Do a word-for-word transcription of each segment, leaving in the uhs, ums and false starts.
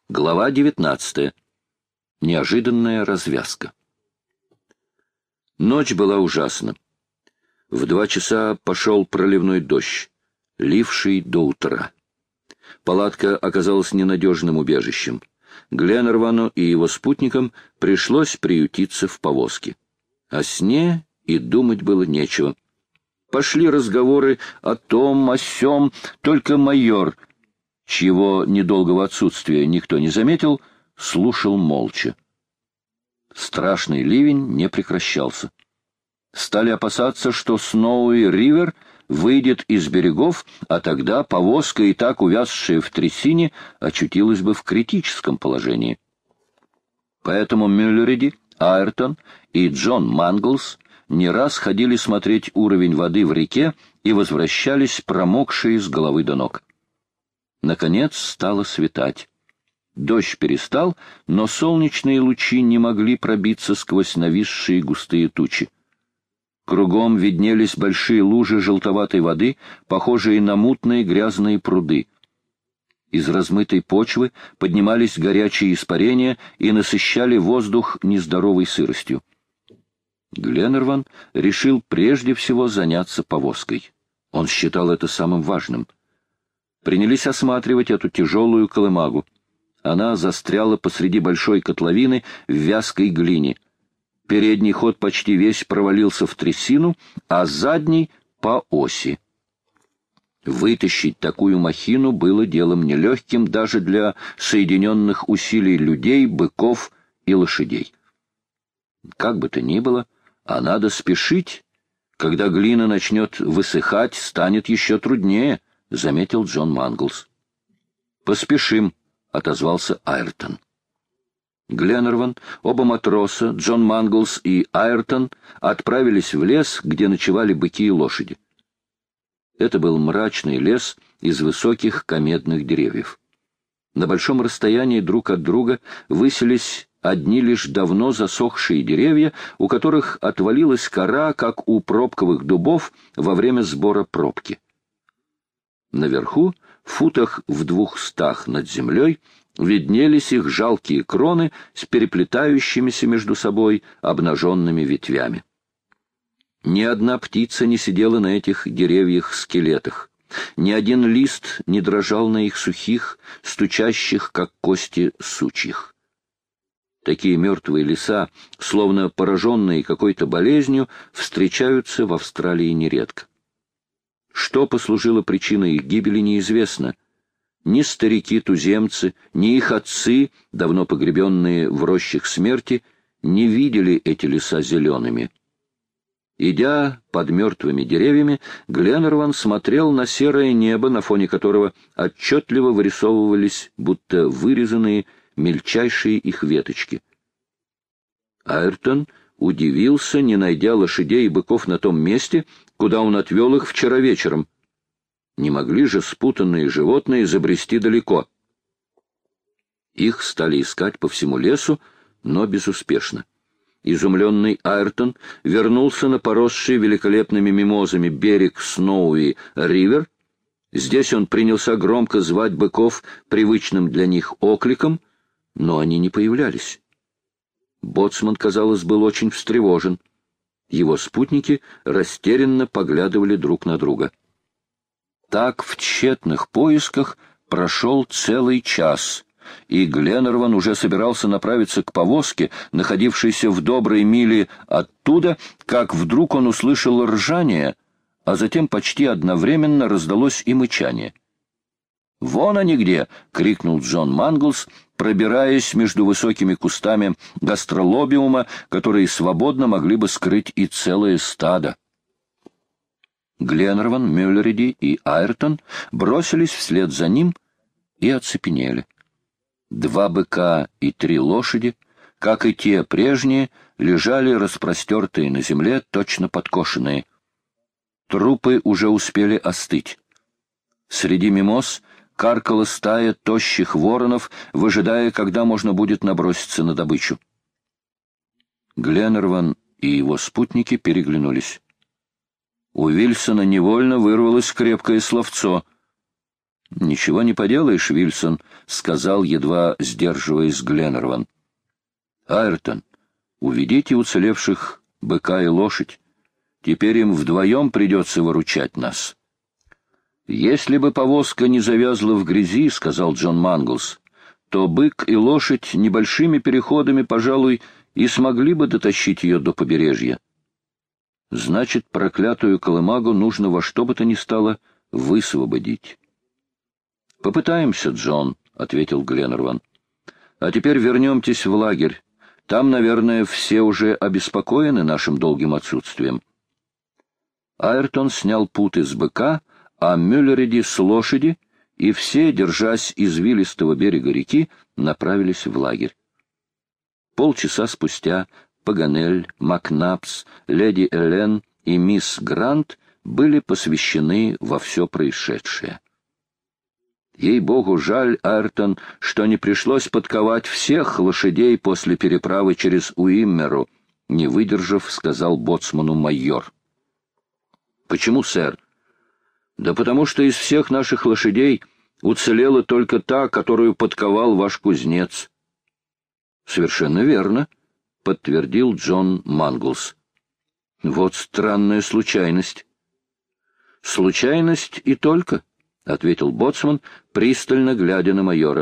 Глава девятнадцатая. Неожиданная развязка. Ночь была ужасна. В два часа пошел проливной дождь, ливший до утра. Палатка оказалась ненадежным убежищем. Гленнервану и его спутникам пришлось приютиться в повозке. О сне и думать было нечего. Пошли разговоры о том, о сём, только майор, чьего недолгого отсутствия никто не заметил, слушал молча. Страшный ливень не прекращался. Стали опасаться, что Сноуи-Ривер выйдет из берегов, а тогда повозка, и так увязшая в трясине, очутилась бы в критическом положении. Поэтому Мюллериди, Айртон и Джон Манглс не раз ходили смотреть уровень воды в реке и возвращались промокшие с головы до ног. Наконец стало светать. Дождь перестал, но солнечные лучи не могли пробиться сквозь нависшие густые тучи. Кругом виднелись большие лужи желтоватой воды, похожие на мутные грязные пруды. Из размытой почвы поднимались горячие испарения и насыщали воздух нездоровой сыростью. Гленнерван решил прежде всего заняться повозкой. Он считал это самым важным. Принялись осматривать эту тяжелую колымагу. Она застряла посреди большой котловины в вязкой глине. Передний ход почти весь провалился в трясину, а задний — по оси. Вытащить такую махину было делом нелегким даже для соединенных усилий людей, быков и лошадей. Как бы то ни было, а надо спешить. Когда глина начнет высыхать, станет еще труднее, — заметил Джон Манглс. «Поспешим», — отозвался Айртон. Гленнерван, оба матроса, Джон Манглс и Айртон отправились в лес, где ночевали быки и лошади. Это был мрачный лес из высоких комедных деревьев. На большом расстоянии друг от друга высились одни лишь давно засохшие деревья, у которых отвалилась кора, как у пробковых дубов во время сбора пробки. Наверху, в футах в двухстах над землей, виднелись их жалкие кроны с переплетающимися между собой обнаженными ветвями. Ни одна птица не сидела на этих деревьях-скелетах, ни один лист не дрожал на их сухих, стучащих, как кости, сучьях. Такие мертвые леса, словно пораженные какой-то болезнью, встречаются в Австралии нередко. Что послужило причиной их гибели, неизвестно. Ни старики-туземцы, ни их отцы, давно погребенные в рощах смерти, не видели эти леса зелеными. Идя под мертвыми деревьями, Гленнерван смотрел на серое небо, на фоне которого отчетливо вырисовывались, будто вырезанные, мельчайшие их веточки. Айртон удивился, не найдя лошадей и быков на том месте, куда он отвел их вчера вечером. Не могли же спутанные животные забрести далеко. Их стали искать по всему лесу, но безуспешно. Изумленный Айртон вернулся на поросший великолепными мимозами берег Сноуи-Ривер. Здесь он принялся громко звать быков привычным для них окликом, но они не появлялись. Боцман, казалось, был очень встревожен. Его спутники растерянно поглядывали друг на друга. Так в тщетных поисках прошел целый час, и Гленнерван уже собирался направиться к повозке, находившейся в доброй миле оттуда, как вдруг он услышал ржание, а затем почти одновременно раздалось и мычание. «Вон они где!» — крикнул Джон Манглс, пробираясь между высокими кустами гастролобиума, которые свободно могли бы скрыть и целое стадо. Гленнерван, Мюллериди и Айртон бросились вслед за ним и оцепенели. Два быка и три лошади, как и те прежние, лежали распростертые на земле, точно подкошенные. Трупы уже успели остыть. Среди мимоз каркала стая тощих воронов, выжидая, когда можно будет наброситься на добычу. Гленнерван и его спутники переглянулись. У Вильсона невольно вырвалось крепкое словцо. — Ничего не поделаешь, Вильсон, — сказал, едва сдерживаясь, Гленнерван. — Айртон, уведите уцелевших быка и лошадь. Теперь им вдвоем придется выручать нас. — Если бы повозка не завязла в грязи, — сказал Джон Манглс, — то бык и лошадь небольшими переходами, пожалуй, и смогли бы дотащить ее до побережья. Значит, проклятую колымагу нужно во что бы то ни стало высвободить. — Попытаемся, Джон, — ответил Гленнерван. — А теперь вернемтесь в лагерь. Там, наверное, все уже обеспокоены нашим долгим отсутствием. Айртон снял путы с быка, а Мюллериди с лошади, и все, держась извилистого берега реки, направились в лагерь. Полчаса спустя Паганель, Макнапс, леди Элен и мисс Грант были посвящены во все происшедшее. «Ей-богу, жаль, Айртон, что не пришлось подковать всех лошадей после переправы через Уиммеру», — не выдержав, сказал боцману майор. «Почему, сэр?» «Да потому что из всех наших лошадей уцелела только та, которую подковал ваш кузнец». «Совершенно верно», — подтвердил Джон Манглс. «Вот странная случайность». «Случайность и только», — ответил боцман, пристально глядя на майора.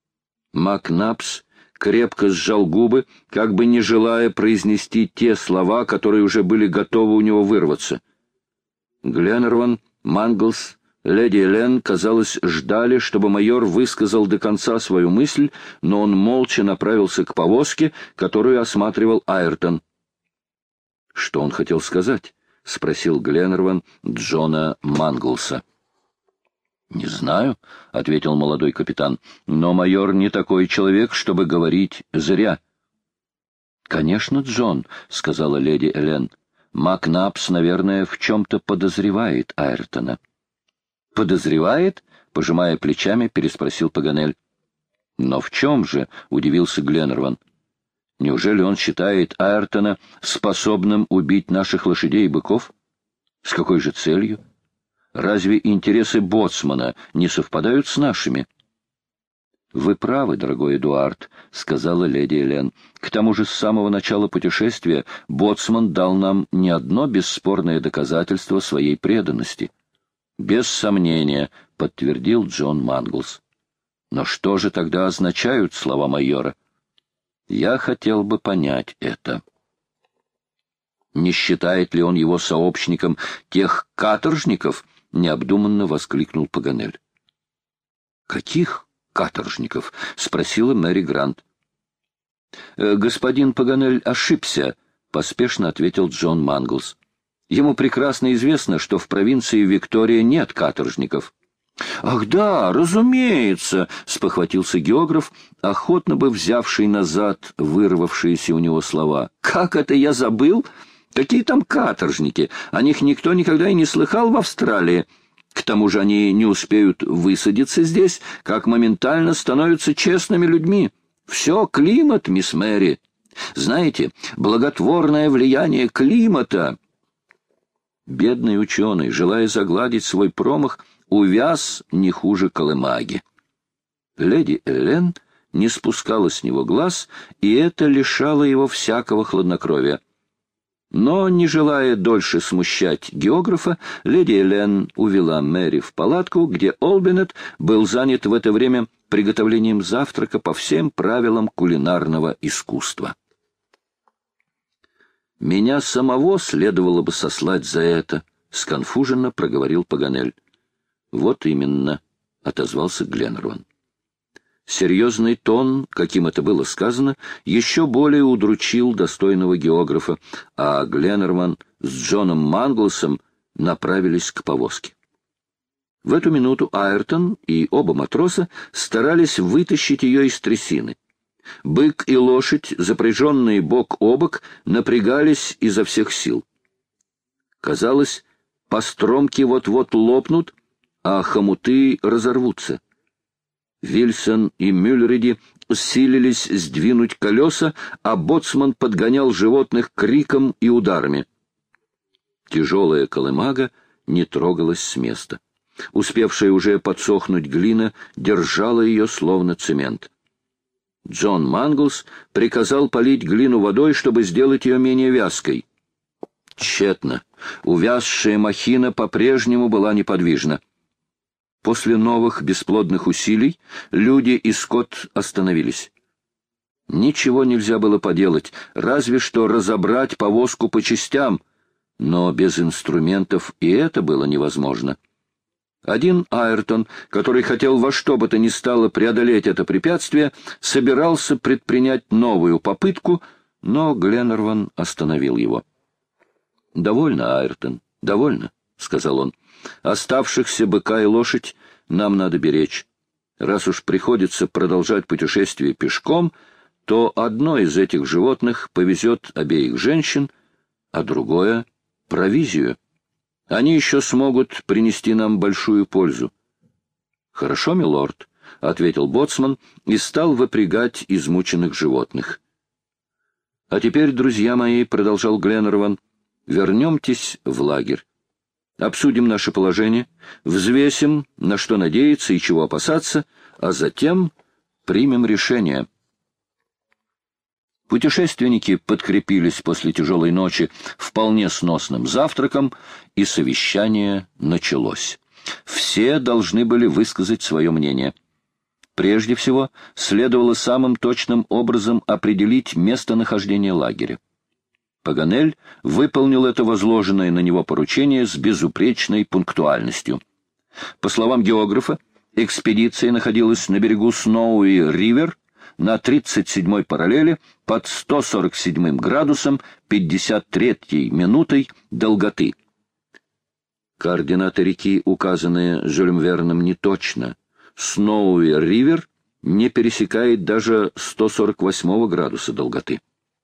Макнапс крепко сжал губы, как бы не желая произнести те слова, которые уже были готовы у него вырваться. Гленнерван, Манглс, леди Элен, казалось, ждали, чтобы майор высказал до конца свою мысль, но он молча направился к повозке, которую осматривал Айртон. — Что он хотел сказать? — спросил Гленнерван Джона Манглса. — Не знаю, — ответил молодой капитан, — но майор не такой человек, чтобы говорить зря. — Конечно, Джон, — сказала леди Элен. — Макнапс, наверное, в чем-то подозревает Айртона. — Подозревает? — пожимая плечами, переспросил Паганель. — Но в чем же? — удивился Гленнерван. — Неужели он считает Айртона способным убить наших лошадей и быков? С какой же целью? Разве интересы боцмана не совпадают с нашими? — Вы правы, дорогой Эдуард, — сказала леди Элен. — К тому же с самого начала путешествия боцман дал нам не одно бесспорное доказательство своей преданности. — Без сомнения, — подтвердил Джон Манглс. — Но что же тогда означают слова майора? Я хотел бы понять это. Не считает ли он его сообщником тех каторжников? — необдуманно воскликнул Паганель. — Каких каторжников? — спросила Мэри Грант. — Господин Паганель ошибся, — поспешно ответил Джон Манглс. — Ему прекрасно известно, что в провинции Виктория нет каторжников. — Ах да, разумеется, — спохватился географ, охотно бы взявший назад вырвавшиеся у него слова. — Как это я забыл? Какие там каторжники? О них никто никогда и не слыхал в Австралии. К тому же они не успеют высадиться здесь, как моментально становятся честными людьми. Все климат, мисс Мэри. Знаете, благотворное влияние климата. Бедный ученый, желая загладить свой промах, увяз не хуже колымаги. Леди Элен не спускала с него глаз, и это лишало его всякого хладнокровия. Но, не желая дольше смущать географа, леди Элен увела Мэри в палатку, где Олбинет был занят в это время приготовлением завтрака по всем правилам кулинарного искусства. «Меня самого следовало бы сослать за это», — сконфуженно проговорил Паганель. «Вот именно», — отозвался Гленнерван. Серьезный тон, каким это было сказано, еще более удручил достойного географа, а Гленнерван с Джоном Манглсом направились к повозке. В эту минуту Айртон и оба матроса старались вытащить ее из трясины. Бык и лошадь, запряженные бок о бок, напрягались изо всех сил. Казалось, постромки вот-вот лопнут, а хомуты разорвутся. Вильсон и Мюллериди силились сдвинуть колеса, а боцман подгонял животных криком и ударами. Тяжелая колымага не трогалась с места. Успевшая уже подсохнуть глина держала ее словно цемент. Джон Манглс приказал полить глину водой, чтобы сделать ее менее вязкой. Тщетно. Увязшая махина по-прежнему была неподвижна. После новых бесплодных усилий люди и скот остановились. Ничего нельзя было поделать, разве что разобрать повозку по частям, но без инструментов и это было невозможно. Один Айртон, который хотел во что бы то ни стало преодолеть это препятствие, собирался предпринять новую попытку, но Гленнерван остановил его. «Довольно, Айртон, довольно», — сказал он. «Оставшихся быка и лошадь нам надо беречь. Раз уж приходится продолжать путешествие пешком, то одно из этих животных повезет обеих женщин, а другое — провизию. Они еще смогут принести нам большую пользу». «Хорошо, милорд», — ответил боцман и стал выпрягать измученных животных. «А теперь, друзья мои», — продолжал Гленнерван, — «вернемтесь в лагерь. Обсудим наше положение, взвесим, на что надеяться и чего опасаться, а затем примем решение». Путешественники подкрепились после тяжелой ночи вполне сносным завтраком, и совещание началось. Все должны были высказать свое мнение. Прежде всего, следовало самым точным образом определить местонахождение лагеря. Паганель выполнил это возложенное на него поручение с безупречной пунктуальностью. По словам географа, экспедиция находилась на берегу Сноуи-Ривер, на тридцать седьмой параллели под сто сорок седьмым градусом пятьдесят третьей минутой долготы. Координаты реки, указанные Жюлем Верном, не точно. Сноуи-Ривер не пересекает даже сто сорок восьмого градуса долготы.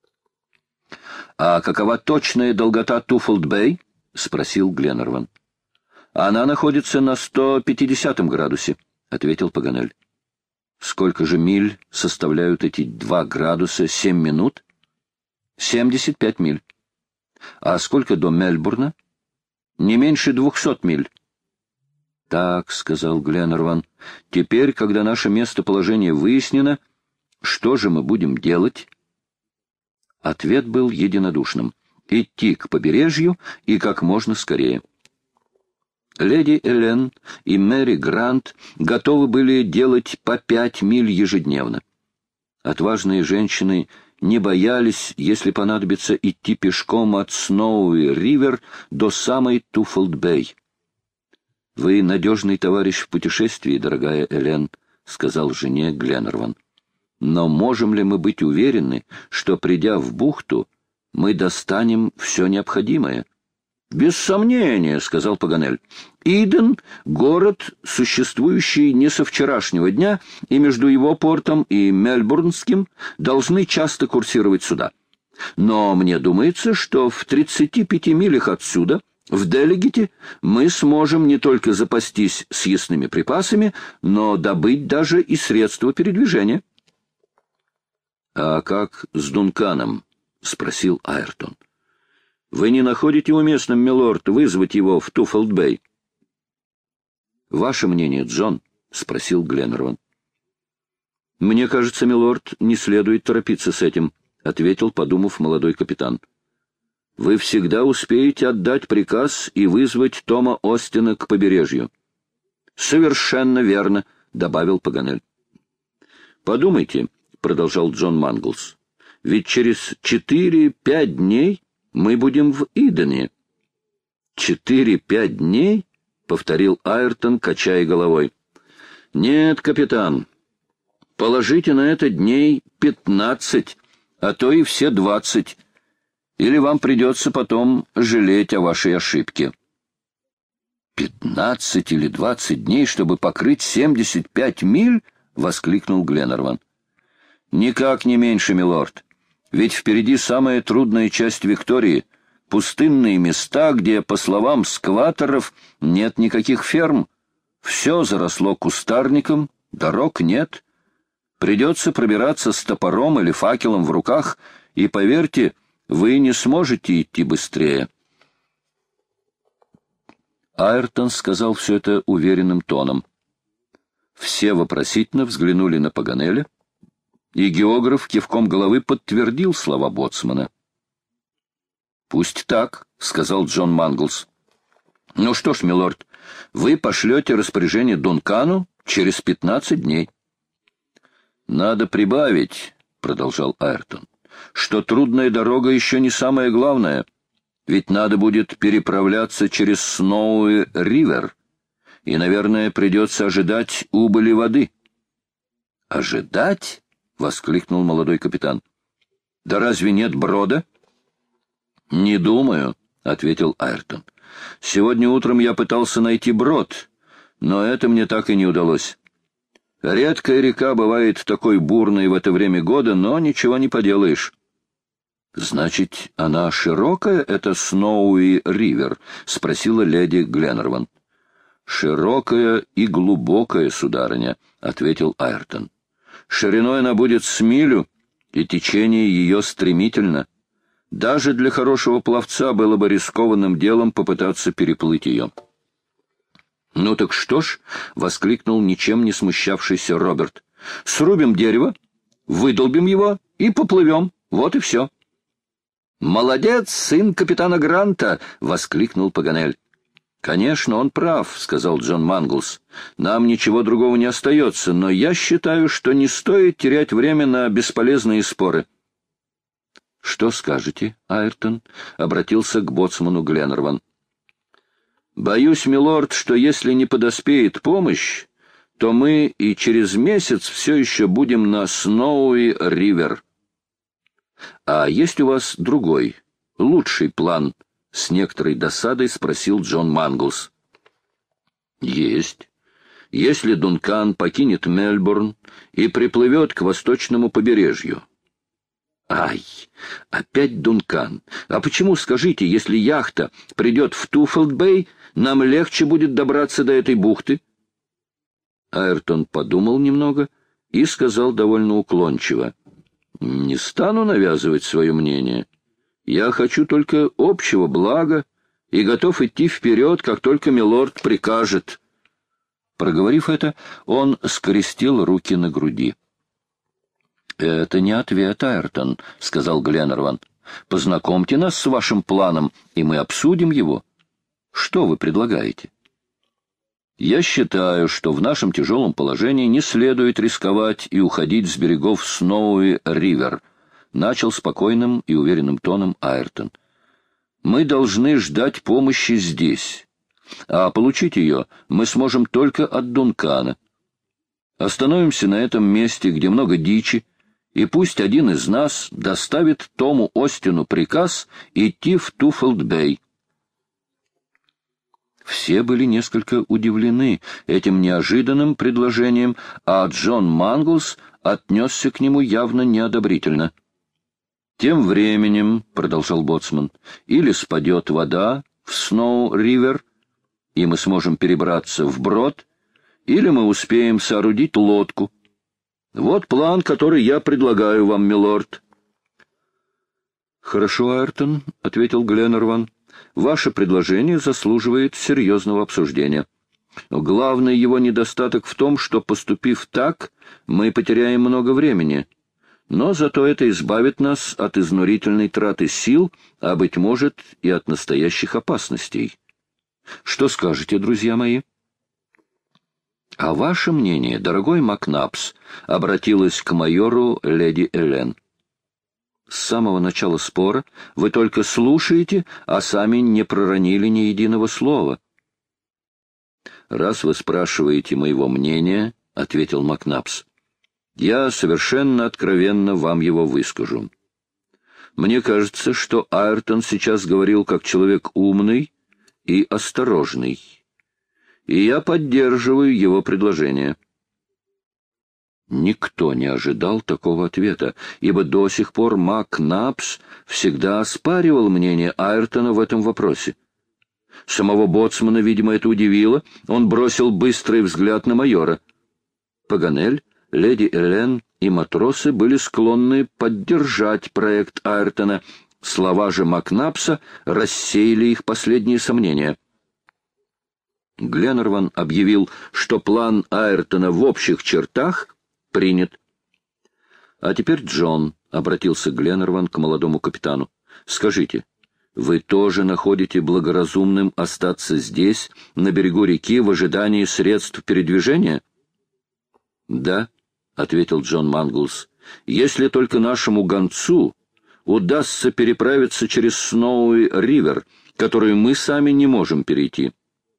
«А какова точная долгота Туффолд-Бэй?» — спросил Гленнерван. «Она находится на сто пятидесятом градусе», — ответил Паганель. «Сколько же миль составляют эти два градуса семь минут?» «Семьдесят пять миль». «А сколько до Мельбурна?» «Не меньше двухсот миль». «Так», — сказал Гленнерван, — «теперь, когда наше местоположение выяснено, что же мы будем делать?» Ответ был единодушным — идти к побережью и как можно скорее. Леди Элен и Мэри Грант готовы были делать по пять миль ежедневно. Отважные женщины не боялись, если понадобится, идти пешком от Сноуи-Ривер до самой Туффолд-Бэй. «Вы надежный товарищ в путешествии, дорогая Элен», — сказал жене Гленнерван. «Но можем ли мы быть уверены, что, придя в бухту, мы достанем все необходимое?» «Без сомнения», — сказал Паганель. «Иден — город, существующий не со вчерашнего дня, и между его портом и Мельбурнским должны часто курсировать суда. Но мне думается, что в тридцати пяти милях отсюда, в Делегете, мы сможем не только запастись съестными припасами, но добыть даже и средства передвижения». «А как с Дунканом?» — спросил Айртон. «Вы не находите уместным, милорд, вызвать его в Туффолд-Бэй?» «Ваше мнение, Джон?» — спросил Гленнерван. «Мне кажется, милорд, не следует торопиться с этим», — ответил, подумав, молодой капитан. «Вы всегда успеете отдать приказ и вызвать Тома Остина к побережью». «Совершенно верно», — добавил Паганель. «Подумайте», — продолжал Джон Манглс, — «ведь через четыре-пять дней мы будем в Идене». «Четыре-пять дней?» — повторил Айртон, качая головой. «Нет, капитан, положите на это дней пятнадцать, а то и все двадцать, или вам придется потом жалеть о вашей ошибке». «Пятнадцать или двадцать дней, чтобы покрыть семьдесят пять миль?» — воскликнул Гленнерван. «Никак не меньше, милорд. Ведь впереди самая трудная часть Виктории — пустынные места, где, по словам скваторов, нет никаких ферм. Все заросло кустарником, дорог нет. Придется пробираться с топором или факелом в руках, и, поверьте, вы не сможете идти быстрее». Айртон сказал все это уверенным тоном. Все вопросительно взглянули на Паганеля, и географ кивком головы подтвердил слова боцмана. «Пусть так», — сказал Джон Манглс. «Ну что ж, милорд, вы пошлете распоряжение Дункану через пятнадцать дней». «Надо прибавить», — продолжал Айртон, — «что трудная дорога еще не самое главное, ведь надо будет переправляться через Сноуи-Ривер, и, наверное, придется ожидать убыли воды». «Ожидать?» — воскликнул молодой капитан. «Да разве нет брода?» «Не думаю», — ответил Айртон. «Сегодня утром я пытался найти брод, но это мне так и не удалось. Редкая река бывает такой бурной в это время года, но ничего не поделаешь». «Значит, она широкая, это Сноуи-Ривер?» — спросила леди Гленнерван. «Широкая и глубокая, сударыня», — ответил Айртон. «Шириной она будет с милю, и течение ее стремительно. Даже для хорошего пловца было бы рискованным делом попытаться переплыть ее». «Ну так что ж», — воскликнул ничем не смущавшийся Роберт, — «срубим дерево, выдолбим его и поплывем. Вот и все». «Молодец, сын капитана Гранта!» — воскликнул Паганель. «Конечно, он прав», — сказал Джон Манглс. «Нам ничего другого не остается, но я считаю, что не стоит терять время на бесполезные споры». «Что скажете, Айртон?» — обратился к боцману Гленнерван. «Боюсь, милорд, что если не подоспеет помощь, то мы и через месяц все еще будем на Сноуи-Ривер». «А есть у вас другой, лучший план?» — с некоторой досадой спросил Джон Манглс. «Есть. Если Дункан покинет Мельбурн и приплывет к восточному побережью». «Ай, опять Дункан. А почему, скажите, если яхта придет в Туффилд-Бэй, нам легче будет добраться до этой бухты?» Айртон подумал немного и сказал довольно уклончиво: «Не стану навязывать свое мнение. Я хочу только общего блага и готов идти вперед, как только милорд прикажет». Проговорив это, он скрестил руки на груди. «Это не ответ, Айртон», — сказал Гленнерван. «Познакомьте нас с вашим планом, и мы обсудим его. Что вы предлагаете?» «Я считаю, что в нашем тяжелом положении не следует рисковать и уходить с берегов Сноуи-Ривер», — начал спокойным и уверенным тоном Айртон. «Мы должны ждать помощи здесь, а получить ее мы сможем только от Дункана. Остановимся на этом месте, где много дичи, и пусть один из нас доставит Тому Остину приказ идти в Туффилд-Бэй». Все были несколько удивлены этим неожиданным предложением, а Джон Манглс отнесся к нему явно неодобрительно. «Тем временем, — продолжал боцман, — или спадет вода в Сноу-Ривер, и мы сможем перебраться вброд, или мы успеем соорудить лодку. Вот план, который я предлагаю вам, милорд». «Хорошо, Айртон, — ответил Гленнерван, — ваше предложение заслуживает серьезного обсуждения. Главный его недостаток в том, что, поступив так, мы потеряем много времени, но зато это избавит нас от изнурительной траты сил, а, быть может, и от настоящих опасностей. Что скажете, друзья мои?» «А ваше мнение, дорогой Макнапс?» — обратилась к майору леди Элен. «С самого начала спора вы только слушаете, а сами не проронили ни единого слова». «Раз вы спрашиваете моего мнения, — ответил Макнапс, — я совершенно откровенно вам его выскажу. Мне кажется, что Айртон сейчас говорил как человек умный и осторожный, и я поддерживаю его предложение». Никто не ожидал такого ответа, ибо до сих пор Макнапс всегда оспаривал мнение Айртона в этом вопросе. Самого боцмана, видимо, это удивило, он бросил быстрый взгляд на майора. Паганель, леди Элен и матросы были склонны поддержать проект Айртона, слова же Макнапса рассеяли их последние сомнения. Гленнерван объявил, что план Айртона в общих чертах принят. — А теперь, Джон, — обратился Гленнерван к молодому капитану, — скажите, вы тоже находите благоразумным остаться здесь, на берегу реки, в ожидании средств передвижения? — Да, — ответил Джон Манглс, — если только нашему гонцу удастся переправиться через Сноуи-Ривер, которую мы сами не можем перейти.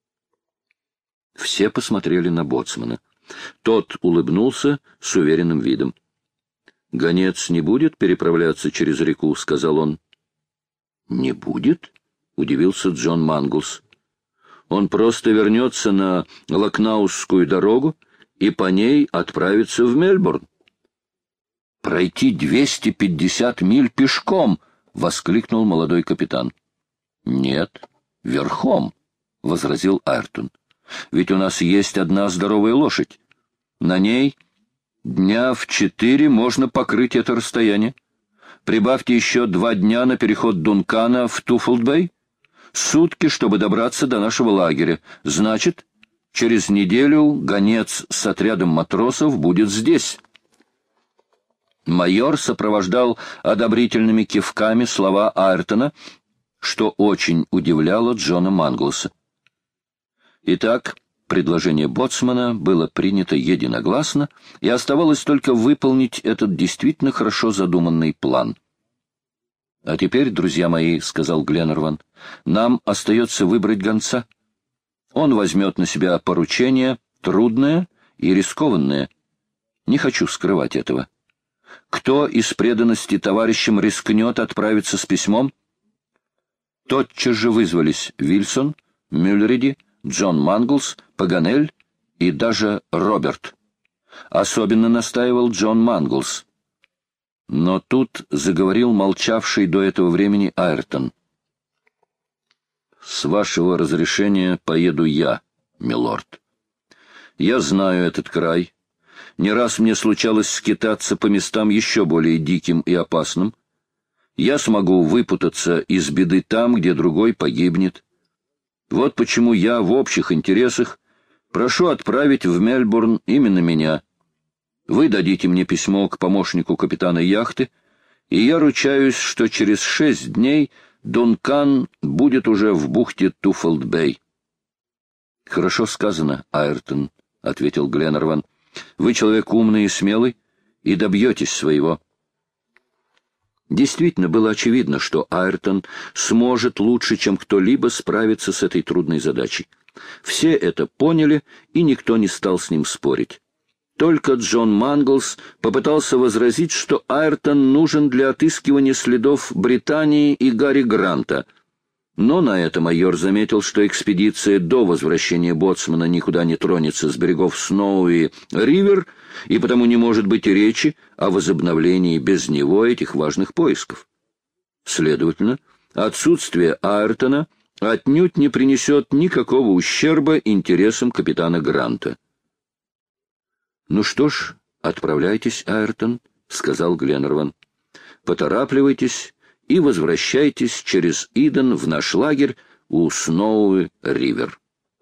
Все посмотрели на боцмана. Тот улыбнулся с уверенным видом. — Гонец не будет переправляться через реку, — сказал он. — Не будет? — удивился Джон Манглс. — Он просто вернется на Лакнаусскую дорогу и по ней отправится в Мельбурн. — Пройти двести пятьдесят миль пешком! — воскликнул молодой капитан. — Нет, верхом, — возразил Айртон. — Ведь у нас есть одна здоровая лошадь. На ней дня в четыре можно покрыть это расстояние. Прибавьте еще два дня на переход Дункана в Туффолд-Бэй. Сутки, чтобы добраться до нашего лагеря. Значит, через неделю гонец с отрядом матросов будет здесь. Майор сопровождал одобрительными кивками слова Айртона, что очень удивляло Джона Манглса. Итак, предложение боцмана было принято единогласно, и оставалось только выполнить этот действительно хорошо задуманный план. — А теперь, друзья мои, — сказал Гленнерван, — нам остается выбрать гонца. Он возьмет на себя поручение трудное и рискованное. Не хочу скрывать этого. Кто из преданности товарищам рискнет отправиться с письмом? Тотчас же вызвались Вильсон, Мюллериди, Джон Манглс, Паганель и даже Роберт. Особенно настаивал Джон Манглс. Но тут заговорил молчавший до этого времени Айртон. — С вашего разрешения поеду я, милорд. Я знаю этот край. Не раз мне случалось скитаться по местам еще более диким и опасным. Я смогу выпутаться из беды там, где другой погибнет. Вот почему я в общих интересах прошу отправить в Мельбурн именно меня. Вы дадите мне письмо к помощнику капитана яхты, и я ручаюсь, что через шесть дней Дункан будет уже в бухте Туффолд-Бэй. — Хорошо сказано, Айртон, — ответил Гленнерван. — Вы человек умный и смелый, и добьетесь своего. Действительно, было очевидно, что Айртон сможет лучше, чем кто-либо, справиться с этой трудной задачей. Все это поняли, и никто не стал с ним спорить. Только Джон Манглс попытался возразить, что Айртон нужен для отыскивания следов Британии и Гарри Гранта. Но на это майор заметил, что экспедиция до возвращения боцмана никуда не тронется с берегов Сноуи-Ривер, и потому не может быть и речи о возобновлении без него этих важных поисков. Следовательно, отсутствие Айртона отнюдь не принесет никакого ущерба интересам капитана Гранта. — Ну что ж, отправляйтесь, Айртон, — сказал Гленнерван. — Поторапливайтесь и возвращайтесь через Иден в наш лагерь у Сноуи-Ривер.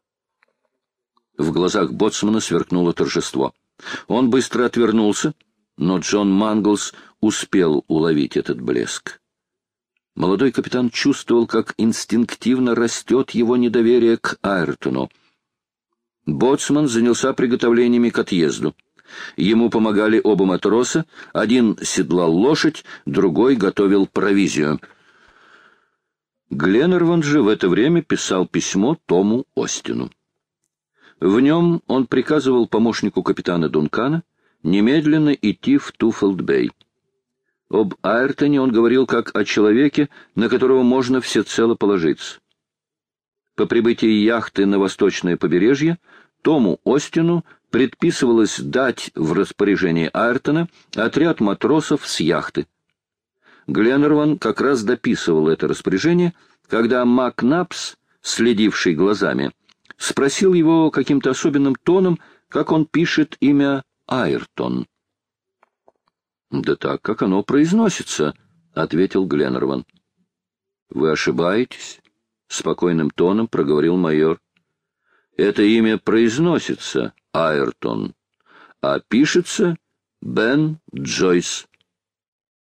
В глазах боцмана сверкнуло торжество. Он быстро отвернулся, но Джон Манглс успел уловить этот блеск. Молодой капитан чувствовал, как инстинктивно растет его недоверие к Айртону. Боцман занялся приготовлениями к отъезду. Ему помогали оба матроса, один седлал лошадь, другой готовил провизию. Гленнерван же в это время писал письмо Тому Остину. В нем он приказывал помощнику капитана Дункана немедленно идти в Туффолд-Бэй. Об Айртоне он говорил как о человеке, на которого можно всецело положиться. По прибытии яхты на восточное побережье Тому Остину предписывалось дать в распоряжение Айртона отряд матросов с яхты. Гленнерван как раз дописывал это распоряжение, когда Макнапс, следивший глазами, спросил его каким-то особенным тоном, как он пишет имя Айртон. — Да так, как оно произносится, — ответил Гленнерван. — Вы ошибаетесь, — спокойным тоном проговорил майор. — Это имя произносится Айртон, а пишется Бен Джойс.